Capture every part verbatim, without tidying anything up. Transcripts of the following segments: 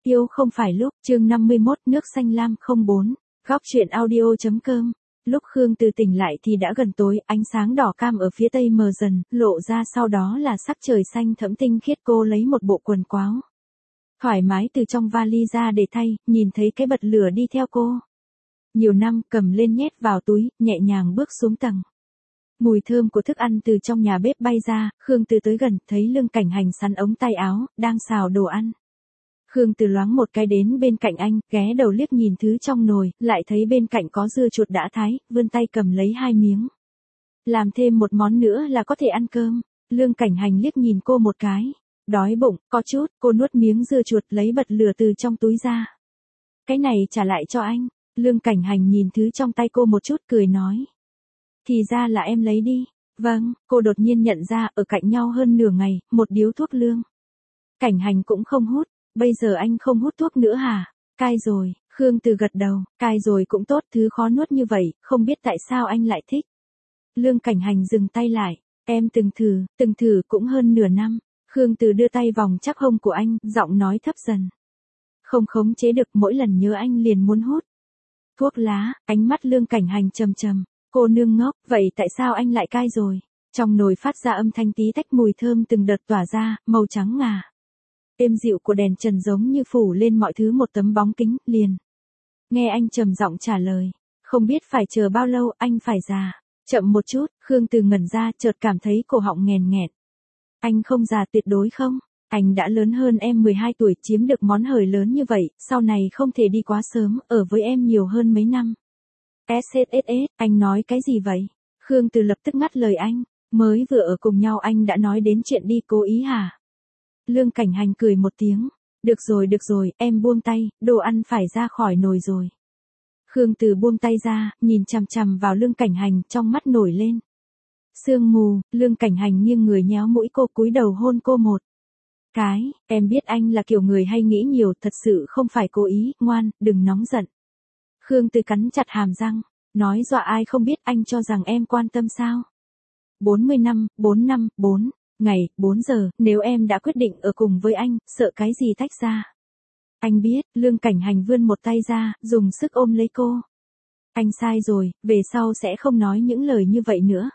Yêu không phải lúc, chương năm mươi mốt, nước xanh lam không bốn, góc truyện audio.com. Lúc Khương Từ tỉnh lại thì đã gần tối, ánh sáng đỏ cam ở phía tây mờ dần, lộ ra sau đó là sắc trời xanh thẫm tinh khiết. Cô lấy một bộ quần áo thoải mái từ trong vali ra để thay, nhìn thấy cái bật lửa đi theo cô nhiều năm, cầm lên nhét vào túi, nhẹ nhàng bước xuống tầng. Mùi thơm của thức ăn từ trong nhà bếp bay ra, Khương Từ tới gần, thấy Lương Cảnh Hành sắn ống tay áo, đang xào đồ ăn. Khương Từ loáng một cái đến bên cạnh anh, ghé đầu liếc nhìn thứ trong nồi, lại thấy bên cạnh có dưa chuột đã thái, vươn tay cầm lấy hai miếng. Làm thêm một món nữa là có thể ăn cơm. Lương Cảnh Hành liếc nhìn cô một cái. Đói bụng, có chút, cô nuốt miếng dưa chuột lấy bật lửa từ trong túi ra. Cái này trả lại cho anh. Lương Cảnh Hành nhìn thứ trong tay cô một chút cười nói. Thì ra là em lấy đi. Vâng, cô đột nhiên nhận ra ở cạnh nhau hơn nửa ngày, một điếu thuốc Lương Cảnh Hành cũng không hút. Bây giờ anh không hút thuốc nữa hả? Cai rồi, Khương Từ gật đầu, cai rồi cũng tốt, thứ khó nuốt như vậy, không biết tại sao anh lại thích. Lương Cảnh Hành dừng tay lại, em từng thử, từng thử cũng hơn nửa năm. Khương Từ đưa tay vòng chắc hông của anh, giọng nói thấp dần. Không khống chế được, mỗi lần nhớ anh liền muốn hút thuốc lá. Ánh mắt Lương Cảnh Hành trầm trầm. Cô nương ngốc, vậy tại sao anh lại cai rồi? Trong nồi phát ra âm thanh tí tách, mùi thơm từng đợt tỏa ra, màu trắng ngà êm dịu của đèn trần giống như phủ lên mọi thứ một tấm bóng kính, liền. Nghe anh trầm giọng trả lời. Không biết phải chờ bao lâu, anh phải già. Chậm một chút, Khương Từ ngẩn ra, chợt cảm thấy cổ họng nghèn nghẹt. Anh không già tuyệt đối không? Anh đã lớn hơn em mười hai tuổi, chiếm được món hời lớn như vậy, sau này không thể đi quá sớm, ở với em nhiều hơn mấy năm. ét ét ét ét, anh nói cái gì vậy? Khương Từ lập tức ngắt lời anh. Mới vừa ở cùng nhau anh đã nói đến chuyện đi, cố ý hả? Lương Cảnh Hành cười một tiếng. Được rồi được rồi, em buông tay, đồ ăn phải ra khỏi nồi rồi. Khương Từ buông tay ra, nhìn chằm chằm vào Lương Cảnh Hành, trong mắt nổi lên sương mù. Lương Cảnh Hành nghiêng người nhéo mũi cô, cúi đầu hôn cô một cái. Em biết anh là kiểu người hay nghĩ nhiều, thật sự không phải cố ý, ngoan, đừng nóng giận. Khương Từ cắn chặt hàm răng, nói dọa ai không biết, anh cho rằng em quan tâm sao? bốn mươi năm, bốn năm, bốn ngày, bốn giờ, nếu em đã quyết định ở cùng với anh, sợ cái gì tách ra. Anh biết. Lương Cảnh Hành vươn một tay ra, dùng sức ôm lấy cô. Anh sai rồi, về sau sẽ không nói những lời như vậy nữa.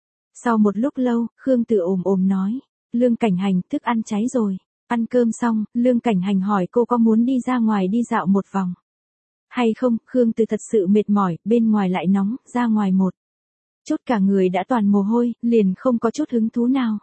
Sau một lúc lâu, Khương Từ ồm ồm nói. Lương Cảnh Hành, thức ăn cháy rồi. Ăn cơm xong, Lương Cảnh Hành hỏi cô có muốn đi ra ngoài đi dạo một vòng hay không. Khương Từ thật sự mệt mỏi, bên ngoài lại nóng, ra ngoài một chút cả người đã toàn mồ hôi, liền không có chút hứng thú nào.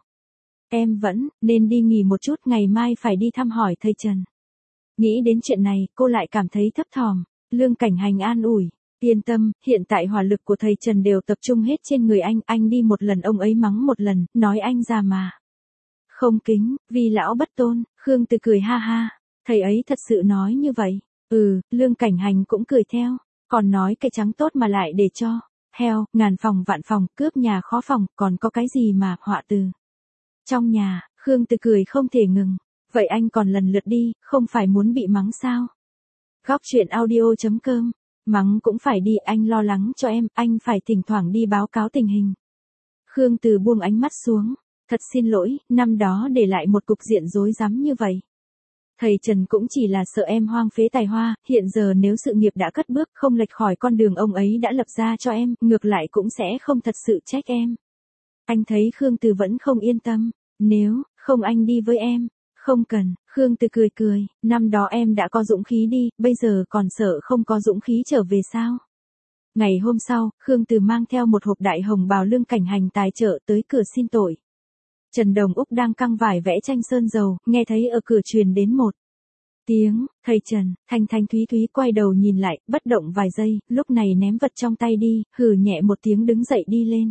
Em vẫn nên đi nghỉ một chút, ngày mai phải đi thăm hỏi thầy Trần. Nghĩ đến chuyện này, cô lại cảm thấy thấp thỏm. Lương Cảnh Hành an ủi. Yên tâm, hiện tại hỏa lực của thầy Trần đều tập trung hết trên người anh, anh đi một lần ông ấy mắng một lần, nói anh già mà không kính, vì lão bất tôn. Khương Từ cười ha ha. Thầy ấy thật sự nói như vậy? Ừ. Lương Cảnh Hành cũng cười theo. Còn nói cái trắng tốt mà lại để cho heo, ngàn phòng vạn phòng, cướp nhà khó phòng, còn có cái gì mà họa từ trong nhà. Khương Từ cười không thể ngừng. Vậy anh còn lần lượt đi, không phải muốn bị mắng sao? Góc truyện audio.com. Mắng cũng phải đi, anh lo lắng cho em, anh phải thỉnh thoảng đi báo cáo tình hình. Khương Từ buông ánh mắt xuống. Thật xin lỗi, năm đó để lại một cục diện rối rắm như vậy. Thầy Trần cũng chỉ là sợ em hoang phế tài hoa, hiện giờ nếu sự nghiệp đã cất bước, không lệch khỏi con đường ông ấy đã lập ra cho em, ngược lại cũng sẽ không thật sự trách em. Anh thấy Khương Từ vẫn không yên tâm. Nếu không anh đi với em. Không cần. Khương Từ cười cười. Năm đó em đã có dũng khí đi, bây giờ còn sợ không có dũng khí trở về sao? Ngày hôm sau, Khương Từ mang theo một hộp đại hồng bào Lương Cảnh Hành tài trợ tới cửa xin tội. Trần Đồng Úc đang căng vải vẽ tranh sơn dầu, nghe thấy ở cửa truyền đến một tiếng. Thầy Trần. Thanh Thanh Thúy Thúy quay đầu nhìn lại, bất động vài giây, lúc này ném vật trong tay đi, hừ nhẹ một tiếng đứng dậy đi lên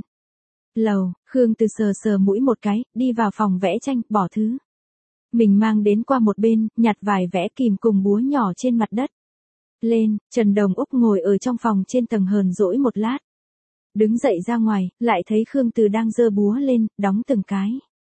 lầu. Khương Từ sờ sờ mũi một cái, đi vào phòng vẽ tranh, bỏ thứ mình mang đến qua một bên, nhặt vài vẽ kìm cùng búa nhỏ trên mặt đất lên. Trần Đồng Úc ngồi ở trong phòng trên tầng hờn dỗi một lát. Đứng dậy ra ngoài, lại thấy Khương Từ đang giơ búa lên, đóng từng cái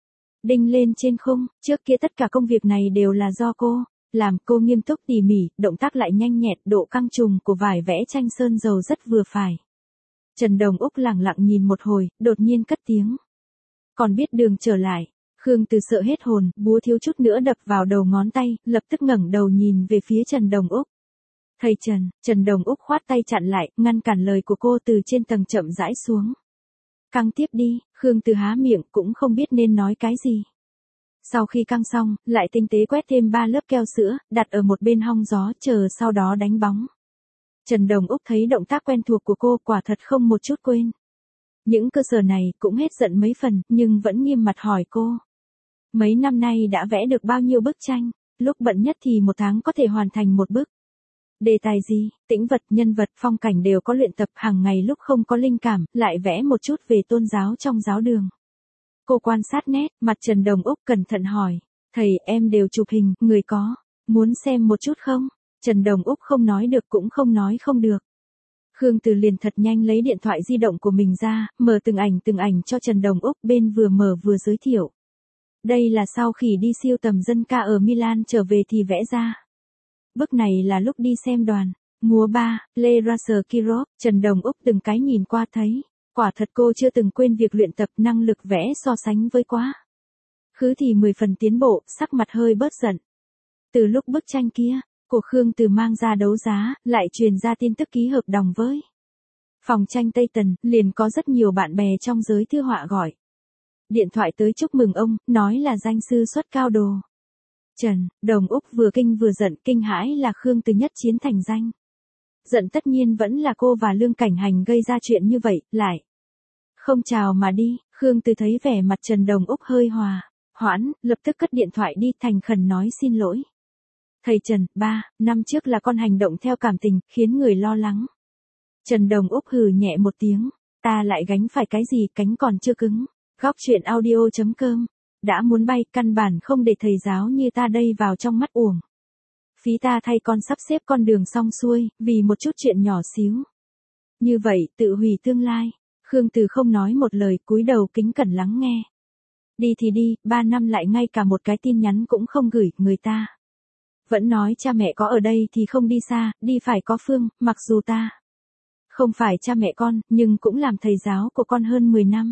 đinh lên trên khung. Trước kia tất cả công việc này đều là do cô làm. Cô nghiêm túc tỉ mỉ, động tác lại nhanh nhẹn, độ căng trùng của vải vẽ tranh sơn dầu rất vừa phải. Trần Đồng Úc lẳng lặng nhìn một hồi, đột nhiên cất tiếng. Còn biết đường trở lại. Khương Từ sợ hết hồn, búa thiếu chút nữa đập vào đầu ngón tay, lập tức ngẩng đầu nhìn về phía Trần Đồng Úc. Thầy Trần, Trần Đồng Úc khoát tay chặn lại, ngăn cản lời của cô từ trên tầng chậm rãi xuống. Căng tiếp đi, Khương Từ há miệng cũng không biết nên nói cái gì. Sau khi căng xong, lại tinh tế quét thêm ba lớp keo sữa, đặt ở một bên hong gió chờ sau đó đánh bóng. Trần Đồng Úc thấy động tác quen thuộc của cô quả thật không một chút quên. Những cơ sở này cũng hết giận mấy phần, nhưng vẫn nghiêm mặt hỏi cô. Mấy năm nay đã vẽ được bao nhiêu bức tranh, lúc bận nhất thì một tháng có thể hoàn thành một bức. Đề tài gì, tĩnh vật, nhân vật, phong cảnh đều có luyện tập hàng ngày, lúc không có linh cảm, lại vẽ một chút về tôn giáo trong giáo đường. Cô quan sát nét, mặt Trần Đồng Úc cẩn thận hỏi, thầy em đều chụp hình, người có, muốn xem một chút không? Trần Đồng Úc không nói được cũng không nói không được. Khương Từ liền thật nhanh lấy điện thoại di động của mình ra, mở từng ảnh từng ảnh cho Trần Đồng Úc, bên vừa mở vừa giới thiệu. Đây là sau khi đi siêu tầm dân ca ở Milan trở về thì vẽ ra. Bức này là lúc đi xem đoàn múa ba, Le Racer Kirov, Trần Đồng Úc từng cái nhìn qua thấy. Quả thật cô chưa từng quên việc luyện tập, năng lực vẽ so sánh với quá khứ thì mười phần tiến bộ, sắc mặt hơi bớt giận. Từ lúc bức tranh kia, của Khương Từ mang ra đấu giá, lại truyền ra tin tức ký hợp đồng với phòng tranh Tây Tần, liền có rất nhiều bạn bè trong giới thư họa gọi điện thoại tới chúc mừng ông, nói là danh sư xuất cao đồ. Trần Đồng Úc vừa kinh vừa giận, kinh hãi là Khương Từ nhất chiến thành danh. Giận tất nhiên vẫn là cô và Lương Cảnh Hành gây ra chuyện như vậy, lại không chào mà đi. Khương Từ thấy vẻ mặt Trần Đồng Úc hơi hòa hoãn, lập tức cất điện thoại đi, thành khẩn nói xin lỗi. Thầy Trần, ba, năm trước là con hành động theo cảm tình, khiến người lo lắng. Trần Đồng Úc hừ nhẹ một tiếng, ta lại gánh phải cái gì, cánh còn chưa cứng. Góc truyện audio chấm com, đã muốn bay, căn bản không để thầy giáo như ta đây vào trong mắt uổng. Phí ta thay con sắp xếp con đường xong xuôi, vì một chút chuyện nhỏ xíu. Như vậy, tự hủy tương lai. Khương Từ không nói một lời, cúi đầu kính cẩn lắng nghe. Đi thì đi, ba năm lại ngay cả một cái tin nhắn cũng không gửi, người ta vẫn nói cha mẹ có ở đây thì không đi xa, đi phải có phương, mặc dù ta không phải cha mẹ con, nhưng cũng làm thầy giáo của con hơn mười năm.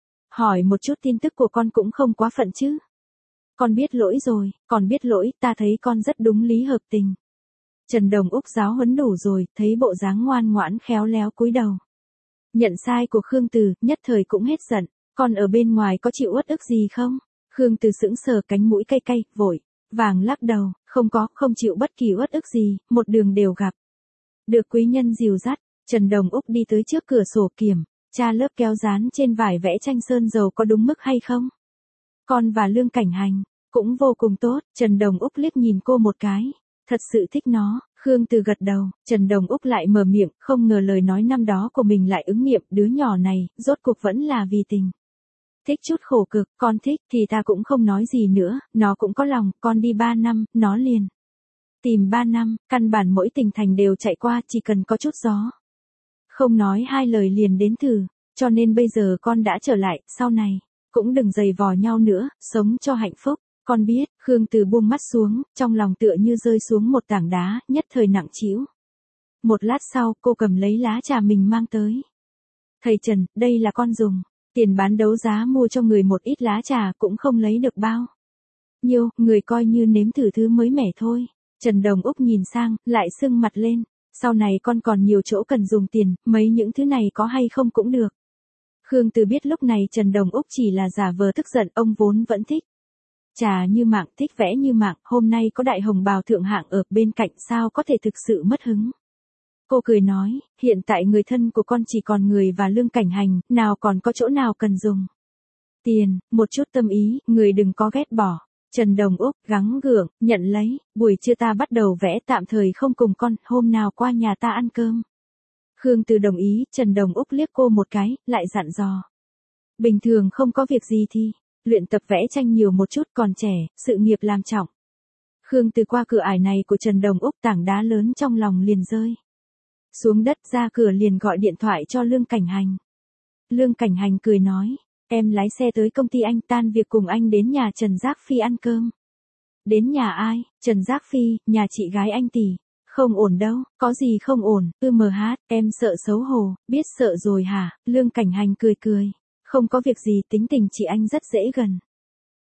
Hỏi một chút tin tức của con cũng không quá phận chứ. Con biết lỗi rồi, còn biết lỗi, ta thấy con rất đúng lý hợp tình. Trần Đồng Úc giáo huấn đủ rồi, thấy bộ dáng ngoan ngoãn khéo léo cúi đầu. Nhận sai của Khương Từ, nhất thời cũng hết giận, con ở bên ngoài có chịu uất ức gì không? Khương Từ sững sờ, cánh mũi cay cay, vội vàng lắc đầu, không có, không chịu bất kỳ uất ức gì, một đường đều gặp. Được quý nhân dìu dắt, Trần Đồng Úc đi tới trước cửa sổ kiểm tra lớp kéo dán trên vải vẽ tranh sơn dầu có đúng mức hay không. Con và Lương Cảnh Hành cũng vô cùng tốt. Trần Đồng Úc liếc nhìn cô một cái, thật sự thích nó. Khương Từ gật đầu, Trần Đồng Úc lại mở miệng, không ngờ lời nói năm đó của mình lại ứng nghiệm, đứa nhỏ này, rốt cuộc vẫn là vì tình. Thích chút khổ cực, con thích thì ta cũng không nói gì nữa, nó cũng có lòng, con đi ba năm, nó liền tìm ba năm, căn bản mỗi tỉnh thành đều chạy qua, chỉ cần có chút gió. Không nói hai lời liền đến thử, cho nên bây giờ con đã trở lại, sau này cũng đừng giày vò nhau nữa, sống cho hạnh phúc. Con biết. Khương Từ buông mắt xuống, trong lòng tựa như rơi xuống một tảng đá, nhất thời nặng trĩu. Một lát sau, cô cầm lấy lá trà mình mang tới. Thầy Trần, đây là con dùng tiền bán đấu giá mua cho người một ít lá trà, cũng không lấy được bao nhiêu, người coi như nếm thử thứ mới mẻ thôi. Trần Đồng Úc nhìn sang, lại sưng mặt lên. Sau này con còn nhiều chỗ cần dùng tiền, mấy những thứ này có hay không cũng được. Khương Từ biết lúc này Trần Đồng Úc chỉ là giả vờ tức giận, ông vốn vẫn thích trà như mạng, thích vẽ như mạng, hôm nay có đại hồng bào thượng hạng ở bên cạnh, sao có thể thực sự mất hứng. Cô cười nói, hiện tại người thân của con chỉ còn người và Lương Cảnh Hành, nào còn có chỗ nào cần dùng tiền, một chút tâm ý, người đừng có ghét bỏ. Trần Đồng Úc gắng gượng, nhận lấy, buổi trưa ta bắt đầu vẽ, tạm thời không cùng con, hôm nào qua nhà ta ăn cơm. Khương Từ đồng ý, Trần Đồng Úc liếc cô một cái, lại dặn dò. Bình thường không có việc gì thì luyện tập vẽ tranh nhiều một chút, còn trẻ, sự nghiệp làm trọng. Khương Từ qua cửa ải này của Trần Đồng Úc, tảng đá lớn trong lòng liền rơi xuống đất, ra cửa liền gọi điện thoại cho Lương Cảnh Hành. Lương Cảnh Hành cười nói, em lái xe tới công ty anh, tan việc cùng anh đến nhà Trần Giác Phi ăn cơm. Đến nhà ai? Trần Giác Phi, nhà chị gái anh tỷ. Không ổn đâu, có gì không ổn, ư mờ hát, em sợ xấu hổ, biết sợ rồi hả? Lương Cảnh Hành cười cười, không có việc gì, tính tình chị anh rất dễ gần.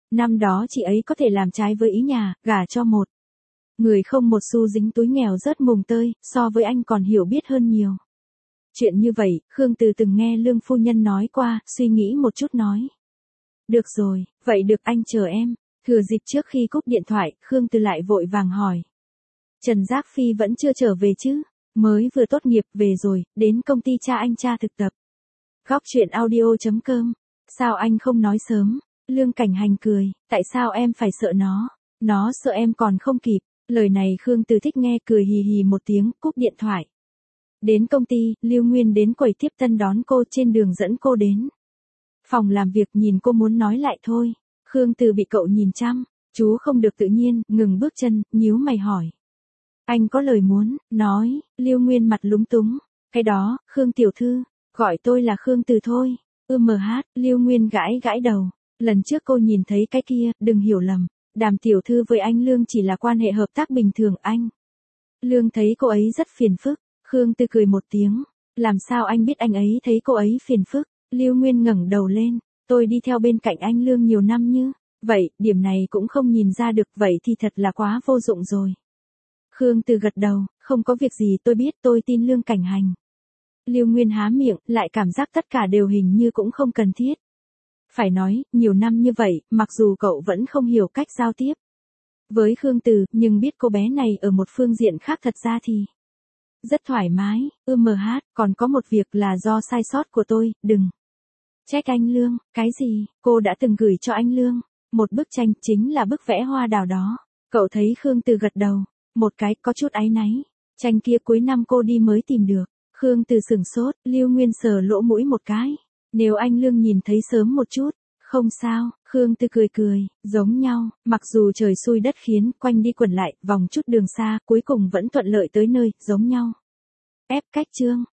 Năm đó chị ấy có thể làm trái với ý nhà, gả cho một người không một xu dính túi nghèo rớt mùng tơi, so với anh còn hiểu biết hơn nhiều. Chuyện như vậy, Khương Từ từng nghe Lương phu nhân nói qua, suy nghĩ một chút nói. Được rồi, vậy được anh chờ em. Thừa dịp trước khi cúp điện thoại, Khương Từ lại vội vàng hỏi. Trần Giác Phi vẫn chưa trở về chứ? Mới vừa tốt nghiệp về rồi, đến công ty cha anh tra thực tập. Góc chuyện audio chấm com. Sao anh không nói sớm? Lương Cảnh Hành cười, tại sao em phải sợ nó? Nó sợ em còn không kịp. Lời này Khương Từ thích nghe, cười hì hì một tiếng, cúp điện thoại. Đến công ty, Lưu Nguyên đến quầy tiếp tân đón cô, trên đường dẫn cô đến phòng làm việc, nhìn cô muốn nói lại thôi. Khương Từ bị cậu nhìn chăm, chú không được tự nhiên, ngừng bước chân, nhíu mày hỏi. Anh có lời muốn nói? Lưu Nguyên mặt lúng túng. Cái đó, Khương tiểu thư, gọi tôi là Khương Từ thôi. Ư mờ hát, Lưu Nguyên gãi gãi đầu. Lần trước cô nhìn thấy cái kia, đừng hiểu lầm. Đàm tiểu thư với anh Lương chỉ là quan hệ hợp tác bình thường anh. Lương thấy cô ấy rất phiền phức. Khương Từ cười một tiếng. Làm sao anh biết anh ấy thấy cô ấy phiền phức? Lưu Nguyên ngẩng đầu lên. Tôi đi theo bên cạnh anh Lương nhiều năm như vậy, điểm này cũng không nhìn ra được, vậy thì thật là quá vô dụng rồi. Khương Từ gật đầu, không có việc gì, tôi biết, tôi tin Lương Cảnh Hành. Lưu Nguyên há miệng, lại cảm giác tất cả đều hình như cũng không cần thiết. Phải nói, nhiều năm như vậy, mặc dù cậu vẫn không hiểu cách giao tiếp với Khương Từ, nhưng biết cô bé này ở một phương diện khác thật ra thì rất thoải mái. Ư mờ hát, còn có một việc là do sai sót của tôi, đừng trách anh Lương. Cái gì? Cô đã từng gửi cho anh Lương một bức tranh, chính là bức vẽ hoa đào đó. Cậu thấy Khương Từ gật đầu một cái, có chút áy náy. Tranh kia cuối năm cô đi mới tìm được. Khương Từ sửng sốt, Lưu Nguyên sờ lỗ mũi một cái. Nếu anh Lương nhìn thấy sớm một chút, không sao. Khương Từ cười cười, giống nhau, mặc dù trời xui đất khiến, quanh đi quẩn lại, vòng chút đường xa, cuối cùng vẫn thuận lợi tới nơi, giống nhau. Ép cách chương.